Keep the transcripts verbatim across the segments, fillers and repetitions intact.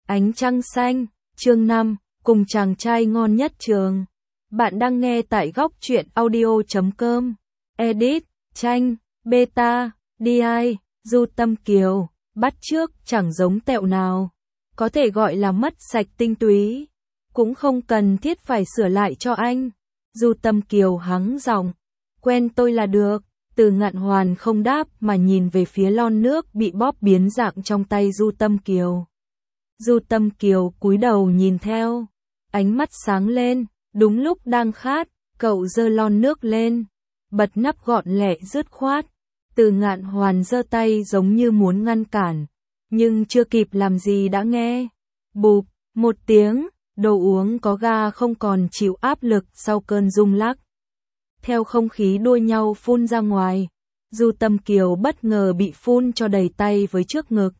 Ánh trăng xanh, chương năm, cùng chàng trai ngon nhất trường. Bạn đang nghe tại góc truyện audio chấm com. Edit, tranh, beta, đê i, Du Tâm Kiều, bắt chước chẳng giống tẹo nào. Có thể gọi là mất sạch tinh túy. Cũng không cần thiết phải sửa lại cho anh. Du Tâm Kiều hắng giọng. Quen tôi là được. Từ Ngạn Hoàn không đáp mà nhìn về phía lon nước bị bóp biến dạng trong tay Du Tâm Kiều. Du Tâm Kiều cúi đầu nhìn theo, ánh mắt sáng lên, đúng lúc đang khát, cậu giơ lon nước lên, bật nắp gọn lẹ dứt khoát. Từ Ngạn Hoàn giơ tay giống như muốn ngăn cản, nhưng chưa kịp làm gì đã nghe bụp một tiếng, đồ uống có ga không còn chịu áp lực sau cơn rung lắc. Theo không khí đua nhau phun ra ngoài, Du Tâm Kiều bất ngờ bị phun cho đầy tay với trước ngực.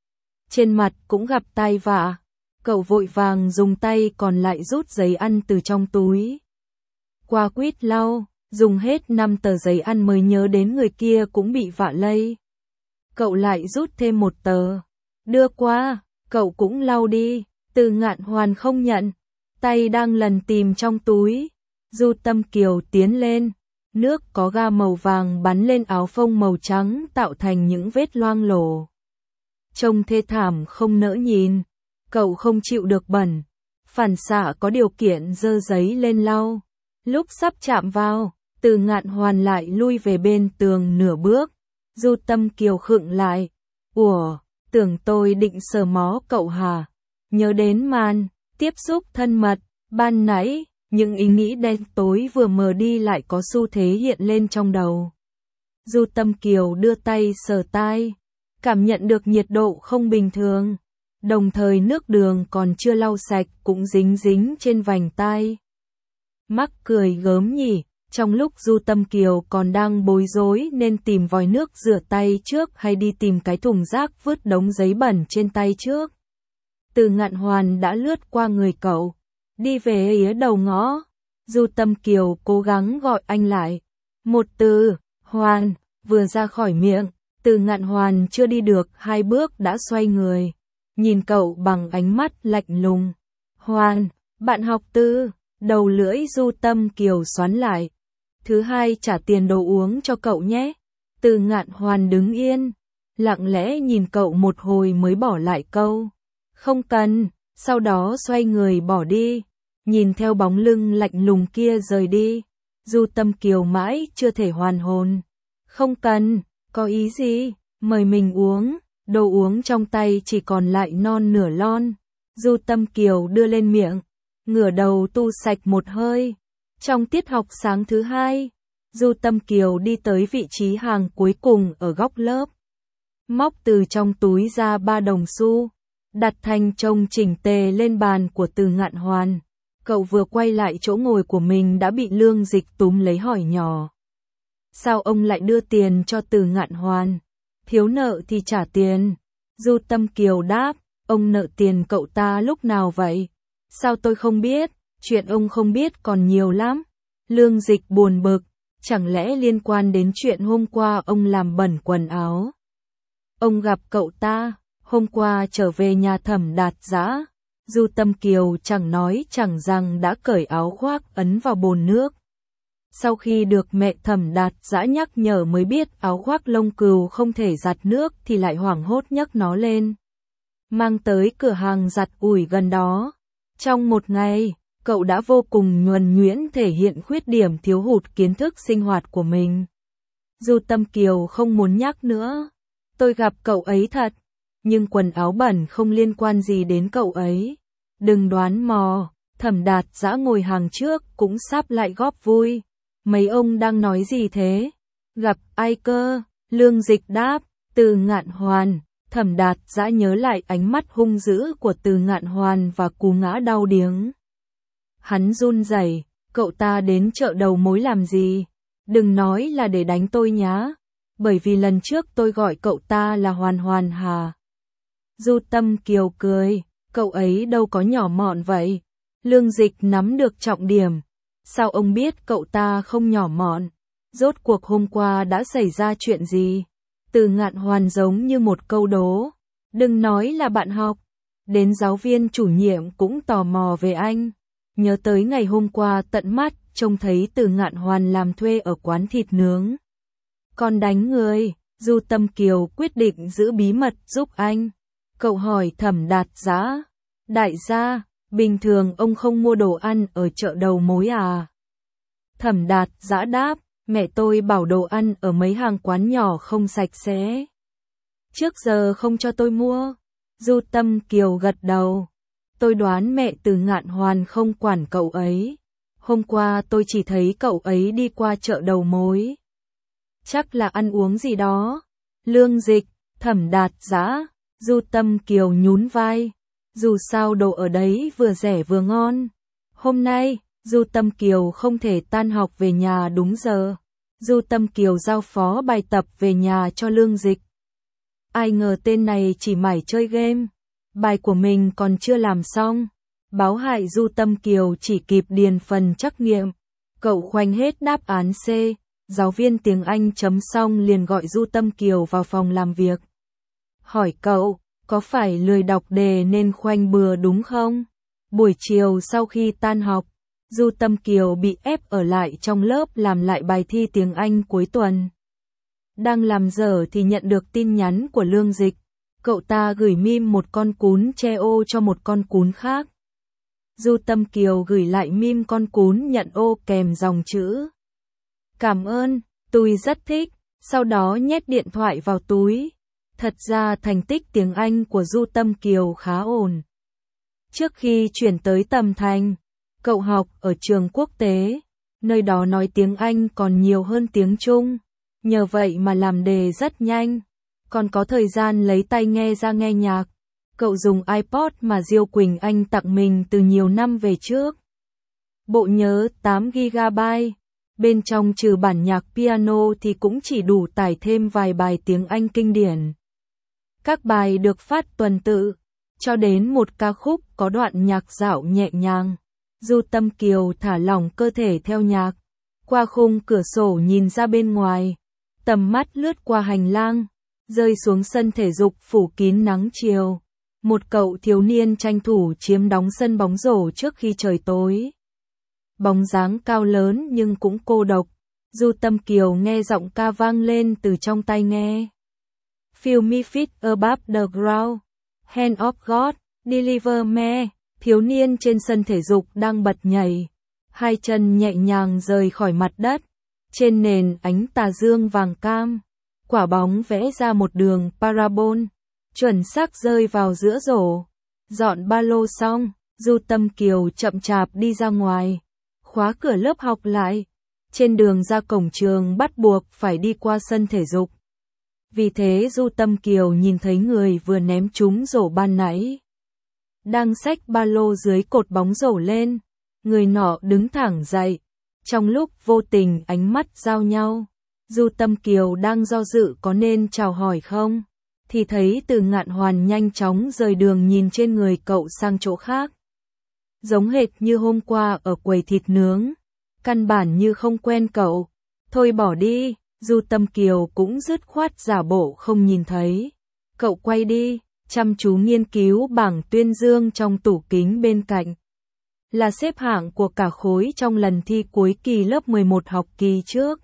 Trên mặt cũng gặp tai vạ, cậu vội vàng dùng tay còn lại rút giấy ăn từ trong túi. Qua quýt lau, dùng hết năm tờ giấy ăn mới nhớ đến người kia cũng bị vạ lây. Cậu lại rút thêm một tờ, đưa qua, cậu cũng lau đi. Từ Ngạn Hoàn không nhận, tay đang lần tìm trong túi. Du Tâm Kiều tiến lên, nước có ga màu vàng bắn lên áo phông màu trắng tạo thành những vết loang lổ. Trông thê thảm không nỡ nhìn, cậu không chịu được bẩn, phản xạ có điều kiện giơ giấy lên lau. Lúc sắp chạm vào, Từ Ngạn Hoàn lại lui về bên tường nửa bước. Du Tâm Kiều khựng lại. Ủa, tưởng tôi định sờ mó cậu hả? Nhớ đến màn tiếp xúc thân mật ban nãy, những ý nghĩ đen tối vừa mờ đi lại có xu thế hiện lên trong đầu. Du Tâm Kiều đưa tay sờ tai, cảm nhận được nhiệt độ không bình thường, đồng thời nước đường còn chưa lau sạch cũng dính dính trên vành tai. Mắc cười gớm nhỉ, trong lúc Du Tâm Kiều còn đang bối rối nên tìm vòi nước rửa tay trước hay đi tìm cái thùng rác vứt đống giấy bẩn trên tay trước. Từ Ngạn Hoàn đã lướt qua người cậu, đi về phía đầu ngõ. Du Tâm Kiều cố gắng gọi anh lại. Một từ, Hoàn, vừa ra khỏi miệng. Từ Ngạn Hoàn chưa đi được hai bước đã xoay người, nhìn cậu bằng ánh mắt lạnh lùng. Hoàn, bạn học Tư, đầu lưỡi Du Tâm Kiều xoắn lại. Thứ hai trả tiền đồ uống cho cậu nhé. Từ Ngạn Hoàn đứng yên, lặng lẽ nhìn cậu một hồi mới bỏ lại câu. Không cần, sau đó xoay người bỏ đi, nhìn theo bóng lưng lạnh lùng kia rời đi. Du Tâm Kiều mãi chưa thể hoàn hồn. Không cần. Có ý gì? Mời mình uống. Đồ uống trong tay chỉ còn lại non nửa lon. Du Tâm Kiều đưa lên miệng, ngửa đầu tu sạch một hơi. Trong tiết học sáng thứ hai, Du Tâm Kiều đi tới vị trí hàng cuối cùng ở góc lớp. Móc từ trong túi ra ba đồng xu, đặt thành chồng chỉnh tề lên bàn của Từ Ngạn Hoàn. Cậu vừa quay lại chỗ ngồi của mình đã bị Lương Dịch túm lấy hỏi nhỏ. Sao ông lại đưa tiền cho Từ Ngạn Hoàn? Thiếu nợ thì trả tiền. Du Tâm Kiều đáp, ông nợ tiền cậu ta lúc nào vậy? Sao tôi không biết? Chuyện ông không biết còn nhiều lắm. Lương Dịch buồn bực, chẳng lẽ liên quan đến chuyện hôm qua ông làm bẩn quần áo? Ông gặp cậu ta, hôm qua trở về nhà Thẩm Đạt Dã. Du Tâm Kiều chẳng nói chẳng rằng đã cởi áo khoác ấn vào bồn nước. Sau khi được mẹ Thẩm Đạt Dã nhắc nhở mới biết áo khoác lông cừu không thể giặt nước thì lại hoảng hốt nhấc nó lên, mang tới cửa hàng giặt ủi gần đó. Trong một ngày, cậu đã vô cùng nhuần nhuyễn thể hiện khuyết điểm thiếu hụt kiến thức sinh hoạt của mình. Du Tâm Kiều không muốn nhắc nữa. Tôi gặp cậu ấy thật, nhưng quần áo bẩn không liên quan gì đến cậu ấy. Đừng đoán mò. Thẩm Đạt Dã ngồi hàng trước cũng sắp lại góp vui. Mấy ông đang nói gì thế? Gặp ai cơ? Lương Dịch đáp, Từ Ngạn Hoàn. Thẩm Đạt Dã nhớ lại ánh mắt hung dữ của Từ Ngạn Hoàn và cú ngã đau điếng. Hắn run rẩy, cậu ta đến chợ đầu mối làm gì? Đừng nói là để đánh tôi nhá, bởi vì lần trước tôi gọi cậu ta là Hoàn Hoàn hà. Du Tâm Kiều cười, cậu ấy đâu có nhỏ mọn vậy. Lương Dịch nắm được trọng điểm. Sao ông biết cậu ta không nhỏ mọn? Rốt cuộc hôm qua đã xảy ra chuyện gì? Từ Ngạn Hoàn giống như một câu đố. Đừng nói là bạn học. đến giáo viên chủ nhiệm cũng tò mò về anh. Nhớ tới ngày hôm qua tận mắt, trông thấy Từ Ngạn Hoàn làm thuê ở quán thịt nướng. Còn đánh người, Du Tâm Kiều quyết định giữ bí mật giúp anh. Cậu hỏi Thẩm Đạt Dã, đại gia, bình thường ông không mua đồ ăn ở chợ đầu mối à? Thẩm Đạt Dã đáp, mẹ tôi bảo đồ ăn ở mấy hàng quán nhỏ không sạch sẽ. Trước giờ không cho tôi mua. Du Tâm Kiều gật đầu. Tôi đoán mẹ Từ Ngạn Hoàn không quản cậu ấy. Hôm qua tôi chỉ thấy cậu ấy đi qua chợ đầu mối. Chắc là ăn uống gì đó. Lương Dịch, Thẩm Đạt Dã, Du Tâm Kiều nhún vai. Dù sao đồ ở đấy vừa rẻ vừa ngon. Hôm nay, Du Tâm Kiều không thể tan học về nhà đúng giờ. Du Tâm Kiều giao phó bài tập về nhà cho Lương Dịch. Ai ngờ tên này chỉ mải chơi game. Bài của mình còn chưa làm xong. Báo hại Du Tâm Kiều chỉ kịp điền phần trắc nghiệm. Cậu khoanh hết đáp án C. Giáo viên tiếng Anh chấm xong liền gọi Du Tâm Kiều vào phòng làm việc. Hỏi cậu, có phải lười đọc đề nên khoanh bừa đúng không? Buổi chiều sau khi tan học, Du Tâm Kiều bị ép ở lại trong lớp làm lại bài thi tiếng Anh cuối tuần. Đang làm dở thì nhận được tin nhắn của Lương Dịch. Cậu ta gửi meme một con cún che ô cho một con cún khác. Du Tâm Kiều gửi lại meme con cún nhận ô kèm dòng chữ. Cảm ơn, tôi rất thích, sau đó nhét điện thoại vào túi. Thật ra thành tích tiếng Anh của Du Tâm Kiều khá ổn. Trước khi chuyển tới Tầm Thành, cậu học ở trường quốc tế, nơi đó nói tiếng Anh còn nhiều hơn tiếng Trung. Nhờ vậy mà làm đề rất nhanh, còn có thời gian lấy tai nghe ra nghe nhạc. Cậu dùng iPod mà Diêu Quỳnh Anh tặng mình từ nhiều năm về trước. Bộ nhớ tám gi ga bai, bên trong trừ bản nhạc piano thì cũng chỉ đủ tải thêm vài bài tiếng Anh kinh điển. Các bài được phát tuần tự, cho đến một ca khúc có đoạn nhạc dạo nhẹ nhàng. Du Tâm Kiều thả lỏng cơ thể theo nhạc, qua khung cửa sổ nhìn ra bên ngoài, tầm mắt lướt qua hành lang, rơi xuống sân thể dục phủ kín nắng chiều. Một cậu thiếu niên tranh thủ chiếm đóng sân bóng rổ trước khi trời tối. Bóng dáng cao lớn nhưng cũng cô độc. Du Tâm Kiều nghe giọng ca vang lên từ trong tai nghe. Feel me fit above the ground, hand of God, deliver me. Thiếu niên trên sân thể dục đang bật nhảy, hai chân nhẹ nhàng rời khỏi mặt đất. Trên nền ánh tà dương vàng cam, quả bóng vẽ ra một đường parabol, chuẩn xác rơi vào giữa rổ. Dọn ba lô xong, Du Tâm Kiều chậm chạp đi ra ngoài, khóa cửa lớp học lại. Trên đường ra cổng trường bắt buộc phải đi qua sân thể dục. Vì thế Du Tâm Kiều nhìn thấy người vừa ném trúng rổ ban nãy đang xách ba lô dưới cột bóng rổ lên. Người nọ đứng thẳng dậy. Trong lúc vô tình ánh mắt giao nhau, Du Tâm Kiều đang do dự có nên chào hỏi không, thì thấy Từ Ngạn Hoàn nhanh chóng rời đường nhìn trên người cậu sang chỗ khác. Giống hệt như hôm qua ở quầy thịt nướng, căn bản như không quen cậu. Thôi bỏ đi, Du Tâm Kiều cũng dứt khoát giả bộ không nhìn thấy. Cậu quay đi, chăm chú nghiên cứu bảng tuyên dương trong tủ kính bên cạnh. Là xếp hạng của cả khối trong lần thi cuối kỳ lớp mười một học kỳ trước.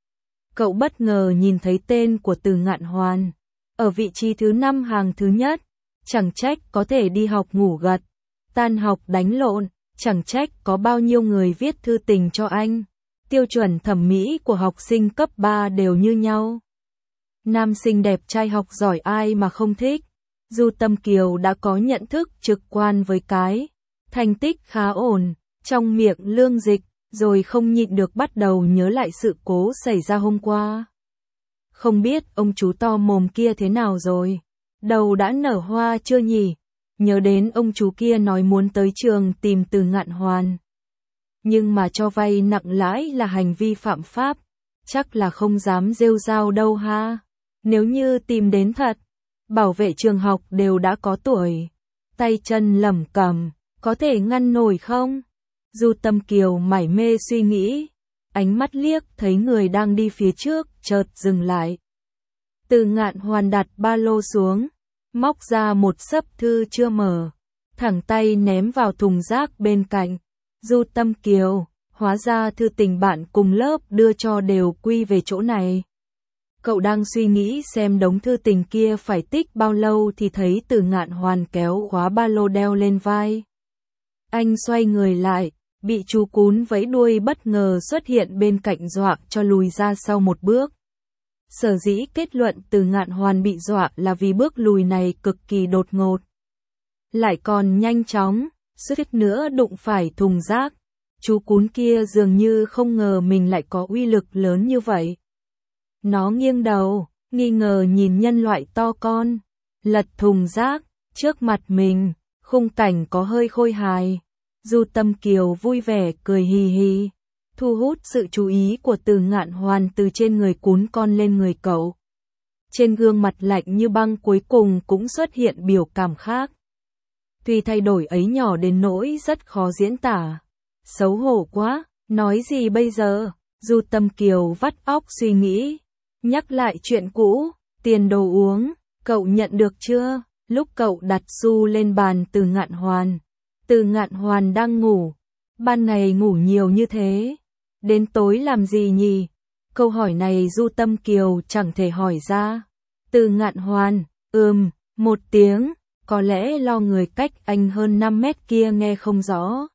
Cậu bất ngờ nhìn thấy tên của Từ Ngạn Hoàn ở vị trí thứ năm hàng thứ nhất. Chẳng trách có thể đi học ngủ gật, tan học đánh lộn, chẳng trách có bao nhiêu người viết thư tình cho anh. Tiêu chuẩn thẩm mỹ của học sinh cấp ba đều như nhau. Nam sinh đẹp trai học giỏi ai mà không thích. Du Tâm Kiều đã có nhận thức trực quan với cái thành tích khá ổn trong miệng Lương Dịch, rồi không nhịn được bắt đầu nhớ lại sự cố xảy ra hôm qua. Không biết ông chú to mồm kia thế nào rồi? Đầu đã nở hoa chưa nhỉ? Nhớ đến ông chú kia nói muốn tới trường tìm Từ Ngạn Hoàn. Nhưng mà cho vay nặng lãi là hành vi phạm pháp, chắc là không dám rêu rao đâu ha. Nếu như tìm đến thật, bảo vệ trường học đều đã có tuổi, tay chân lẩm cẩm, có thể ngăn nổi không? Du Tâm Kiều mải mê suy nghĩ, ánh mắt liếc thấy người đang đi phía trước, chợt dừng lại. Từ Ngạn Hoàn đặt ba lô xuống, móc ra một xấp thư chưa mở, thẳng tay ném vào thùng rác bên cạnh. Du Tâm Kiều, hóa ra thư tình bạn cùng lớp đưa cho đều quy về chỗ này. Cậu đang suy nghĩ xem đống thư tình kia phải tích bao lâu thì thấy Từ Ngạn Hoàn kéo khóa ba lô đeo lên vai. Anh xoay người lại, bị chú cún vẫy đuôi bất ngờ xuất hiện bên cạnh dọa cho lùi ra sau một bước. Sở dĩ kết luận Từ Ngạn Hoàn bị dọa là vì bước lùi này cực kỳ đột ngột. Lại còn nhanh chóng, suýt nữa đụng phải thùng rác. Chú cún kia dường như không ngờ mình lại có uy lực lớn như vậy. Nó nghiêng đầu, nghi ngờ nhìn nhân loại to con, lật thùng rác, trước mặt mình, khung cảnh có hơi khôi hài. Du Tâm Kiều vui vẻ cười hì hì, thu hút sự chú ý của Từ Ngạn Hoàn từ trên người cún con lên người cậu. Trên gương mặt lạnh như băng cuối cùng cũng xuất hiện biểu cảm khác. Tuy thay đổi ấy nhỏ đến nỗi rất khó diễn tả. Xấu hổ quá, nói gì bây giờ? Du Tâm Kiều vắt óc suy nghĩ. Nhắc lại chuyện cũ, tiền đồ uống, cậu nhận được chưa? Lúc cậu đặt xu lên bàn Từ Ngạn Hoàn. Từ Ngạn Hoàn đang ngủ. Ban ngày ngủ nhiều như thế. Đến tối làm gì nhỉ? Câu hỏi này Du Tâm Kiều chẳng thể hỏi ra. Từ Ngạn Hoàn, ừm, một tiếng, có lẽ lo người cách anh hơn năm mét kia nghe không rõ.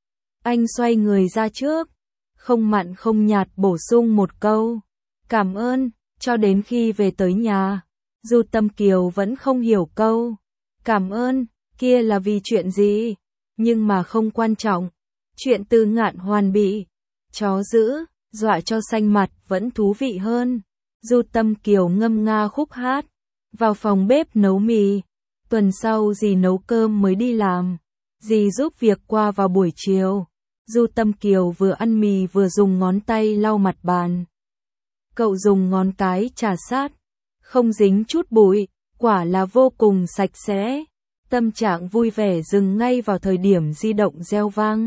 Anh xoay người ra trước, không mặn không nhạt bổ sung một câu. Cảm ơn, cho đến khi về tới nhà. Du Tâm Kiều vẫn không hiểu câu. Cảm ơn, kia là vì chuyện gì? Nhưng mà không quan trọng. Chuyện Từ Ngạn Hoàn bị chó dữ, dọa cho xanh mặt vẫn thú vị hơn. Du Tâm Kiều ngâm nga khúc hát. Vào phòng bếp nấu mì. Tuần sau dì nấu cơm mới đi làm. Dì giúp việc qua vào buổi chiều. Du Tâm Kiều vừa ăn mì vừa dùng ngón tay lau mặt bàn. Cậu dùng ngón cái chà sát, không dính chút bụi, quả là vô cùng sạch sẽ. Tâm trạng vui vẻ dừng ngay vào thời điểm di động reo vang.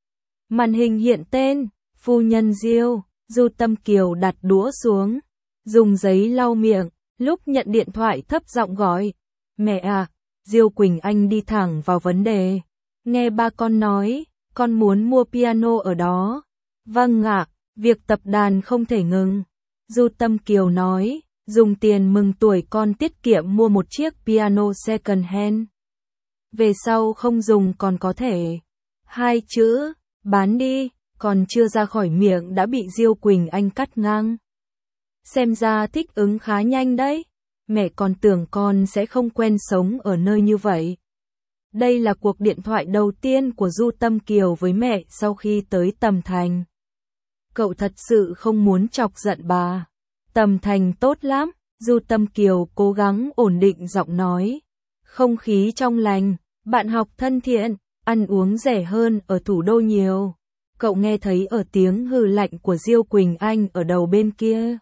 Màn hình hiện tên, phu nhân Diêu. Du Tâm Kiều đặt đũa xuống, dùng giấy lau miệng, lúc nhận điện thoại thấp giọng gọi. Mẹ à, Diêu Quỳnh Anh đi thẳng vào vấn đề. Nghe ba con nói, con muốn mua piano ở đó. Vâng ạ, việc tập đàn không thể ngừng. Du Tâm Kiều nói, dùng tiền mừng tuổi con tiết kiệm mua một chiếc piano second hand. Về sau không dùng còn có thể. Hai chữ, bán đi, còn chưa ra khỏi miệng đã bị Diêu Quỳnh Anh cắt ngang. Xem ra thích ứng khá nhanh đấy. Mẹ còn tưởng con sẽ không quen sống ở nơi như vậy. Đây là cuộc điện thoại đầu tiên của Du Tâm Kiều với mẹ sau khi tới Tầm Thành. Cậu thật sự không muốn chọc giận bà. Tầm Thành tốt lắm, Du Tâm Kiều cố gắng ổn định giọng nói. Không khí trong lành, bạn học thân thiện, ăn uống rẻ hơn ở thủ đô nhiều. Cậu nghe thấy ở tiếng hừ lạnh của Diêu Quỳnh Anh ở đầu bên kia.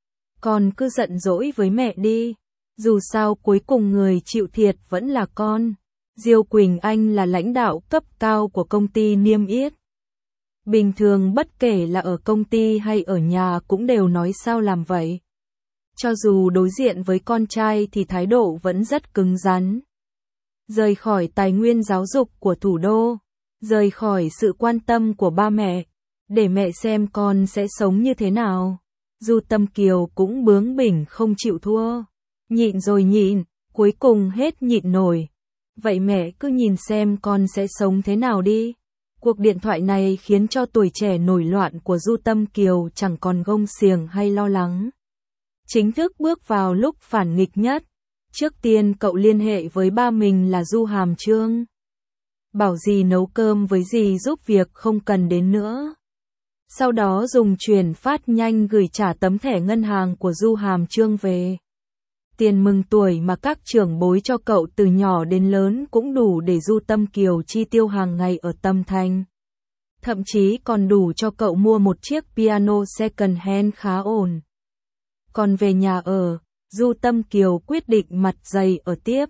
Con cứ giận dỗi với mẹ đi. Dù sao cuối cùng người chịu thiệt vẫn là con. Diêu Quỳnh Anh là lãnh đạo cấp cao của công ty niêm yết. Bình thường bất kể là ở công ty hay ở nhà cũng đều nói sao làm vậy. Cho dù đối diện với con trai thì thái độ vẫn rất cứng rắn. Rời khỏi tài nguyên giáo dục của thủ đô, rời khỏi sự quan tâm của ba mẹ, để mẹ xem con sẽ sống như thế nào. Du Tâm Kiều cũng bướng bỉnh không chịu thua. Nhịn rồi nhịn, cuối cùng hết nhịn nổi. Vậy mẹ cứ nhìn xem con sẽ sống thế nào đi. Cuộc điện thoại này khiến cho tuổi trẻ nổi loạn của Du Tâm Kiều chẳng còn gông xiềng hay lo lắng. Chính thức bước vào lúc phản nghịch nhất. Trước tiên cậu liên hệ với ba mình là Du Hàm Trương. Bảo dì nấu cơm với dì giúp việc không cần đến nữa. Sau đó dùng chuyển phát nhanh gửi trả tấm thẻ ngân hàng của Du Hàm Trương về. Tiền mừng tuổi mà các trưởng bối cho cậu từ nhỏ đến lớn cũng đủ để Du Tâm Kiều chi tiêu hàng ngày ở Tâm Thành. Thậm chí còn đủ cho cậu mua một chiếc piano second hand khá ổn. Còn về nhà ở, Du Tâm Kiều quyết định mặt dày ở tiếp.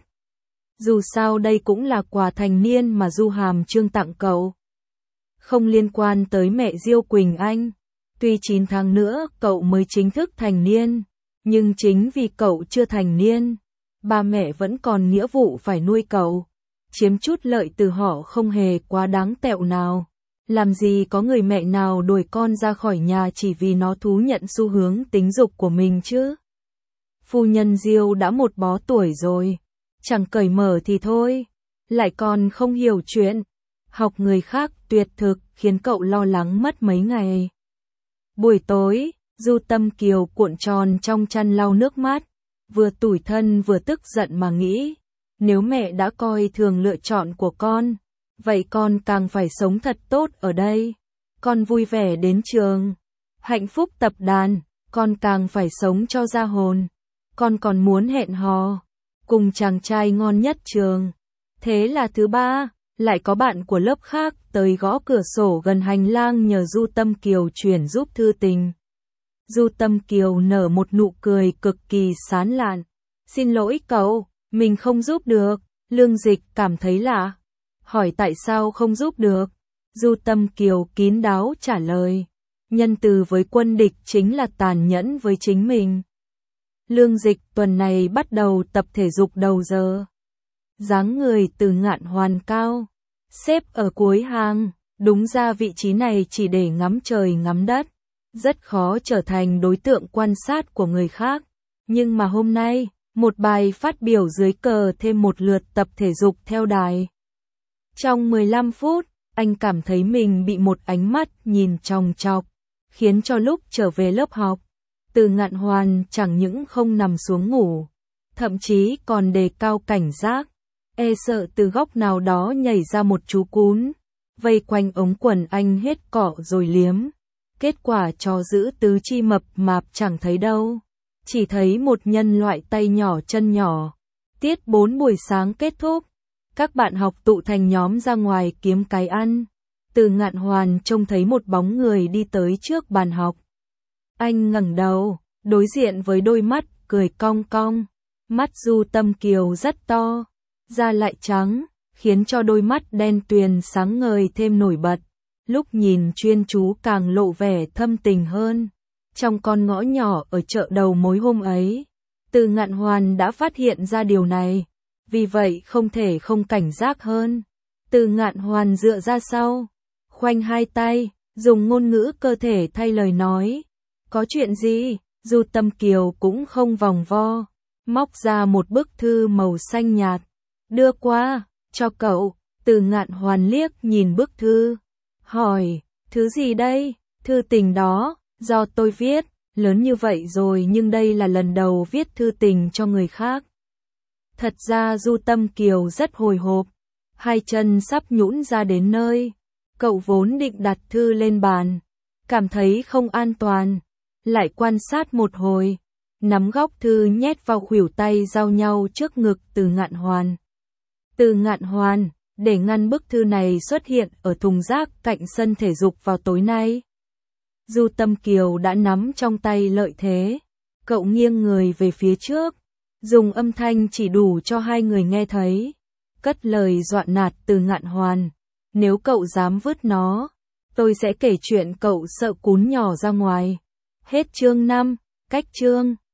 Dù sao đây cũng là quà thành niên mà Du Hàm Trương tặng cậu. Không liên quan tới mẹ Diêu Quỳnh Anh. Tuy chín tháng nữa cậu mới chính thức thành niên. Nhưng chính vì cậu chưa thành niên, ba mẹ vẫn còn nghĩa vụ phải nuôi cậu. chiếm chút lợi từ họ không hề quá đáng tẹo nào. Làm gì có người mẹ nào đuổi con ra khỏi nhà chỉ vì nó thú nhận xu hướng tính dục của mình chứ. Phu nhân Diêu đã một bó tuổi rồi, chẳng cởi mở thì thôi, lại còn không hiểu chuyện. Học người khác tuyệt thực khiến cậu lo lắng mất mấy ngày. Buổi tối, Du Tâm Kiều cuộn tròn trong chăn lau nước mắt, vừa tủi thân vừa tức giận mà nghĩ, nếu mẹ đã coi thường lựa chọn của con, vậy con càng phải sống thật tốt ở đây. Con vui vẻ đến trường, hạnh phúc tập đàn, con càng phải sống cho ra hồn. Con còn muốn hẹn hò cùng chàng trai ngon nhất trường. Thế là thứ ba, lại có bạn của lớp khác tới gõ cửa sổ gần hành lang nhờ Du Tâm Kiều chuyển giúp thư tình. Du Tâm Kiều nở một nụ cười cực kỳ sán lạn. Xin lỗi cậu, mình không giúp được. Lương Dịch cảm thấy lạ, hỏi tại sao không giúp được. Du Tâm Kiều kín đáo trả lời, nhân từ với quân địch chính là tàn nhẫn với chính mình. Lương Dịch tuần này bắt đầu tập thể dục đầu giờ. Dáng người Từ Ngạn Hoàn cao, xếp ở cuối hàng, đúng ra vị trí này chỉ để ngắm trời ngắm đất, rất khó trở thành đối tượng quan sát của người khác. Nhưng mà hôm nay, một bài phát biểu dưới cờ thêm một lượt tập thể dục theo đài. Trong mười lăm phút, anh cảm thấy mình bị một ánh mắt nhìn chòng chọc, khiến cho lúc trở về lớp học, Từ Ngạn Hoàn chẳng những không nằm xuống ngủ, thậm chí còn đề cao cảnh giác, e sợ từ góc nào đó nhảy ra một chú cún, vây quanh ống quần anh hết cọ rồi liếm. Kết quả cho giữ tứ chi mập mạp chẳng thấy đâu, chỉ thấy một nhân loại tay nhỏ chân nhỏ. Tiết bốn buổi sáng kết thúc, các bạn học tụ thành nhóm ra ngoài kiếm cái ăn. Từ Ngạn Hoàn trông thấy một bóng người đi tới trước bàn học. Anh ngẩng đầu, đối diện với đôi mắt cười cong cong. Mắt Du Tâm Kiều rất to, da lại trắng, khiến cho đôi mắt đen tuyền sáng ngời thêm nổi bật. Lúc nhìn chuyên chú càng lộ vẻ thâm tình hơn. Trong con ngõ nhỏ ở chợ đầu mối hôm ấy, Từ Ngạn Hoàn đã phát hiện ra điều này, vì vậy không thể không cảnh giác hơn. Từ Ngạn Hoàn dựa ra sau, khoanh hai tay, dùng ngôn ngữ cơ thể thay lời nói. Có chuyện gì? Du Tâm Kiều cũng không vòng vo, móc ra một bức thư màu xanh nhạt, đưa qua, cho cậu. Từ Ngạn Hoàn liếc nhìn bức thư, hỏi, thứ gì đây? Thư tình đó, do tôi viết, lớn như vậy rồi nhưng đây là lần đầu viết thư tình cho người khác. Thật ra Du Tâm Kiều rất hồi hộp, hai chân sắp nhũn ra đến nơi. Cậu vốn định đặt thư lên bàn, cảm thấy không an toàn, lại quan sát một hồi, nắm góc thư nhét vào khuỷu tay giao nhau trước ngực Từ Ngạn Hoàn. Từ Ngạn Hoàn, để ngăn bức thư này xuất hiện ở thùng rác cạnh sân thể dục vào tối nay. Du Tâm Kiều đã nắm trong tay lợi thế, cậu nghiêng người về phía trước, dùng âm thanh chỉ đủ cho hai người nghe thấy, cất lời dọa nạt Từ Ngạn Hoàn, nếu cậu dám vứt nó, tôi sẽ kể chuyện cậu sợ cún nhỏ ra ngoài. Hết chương năm, cách chương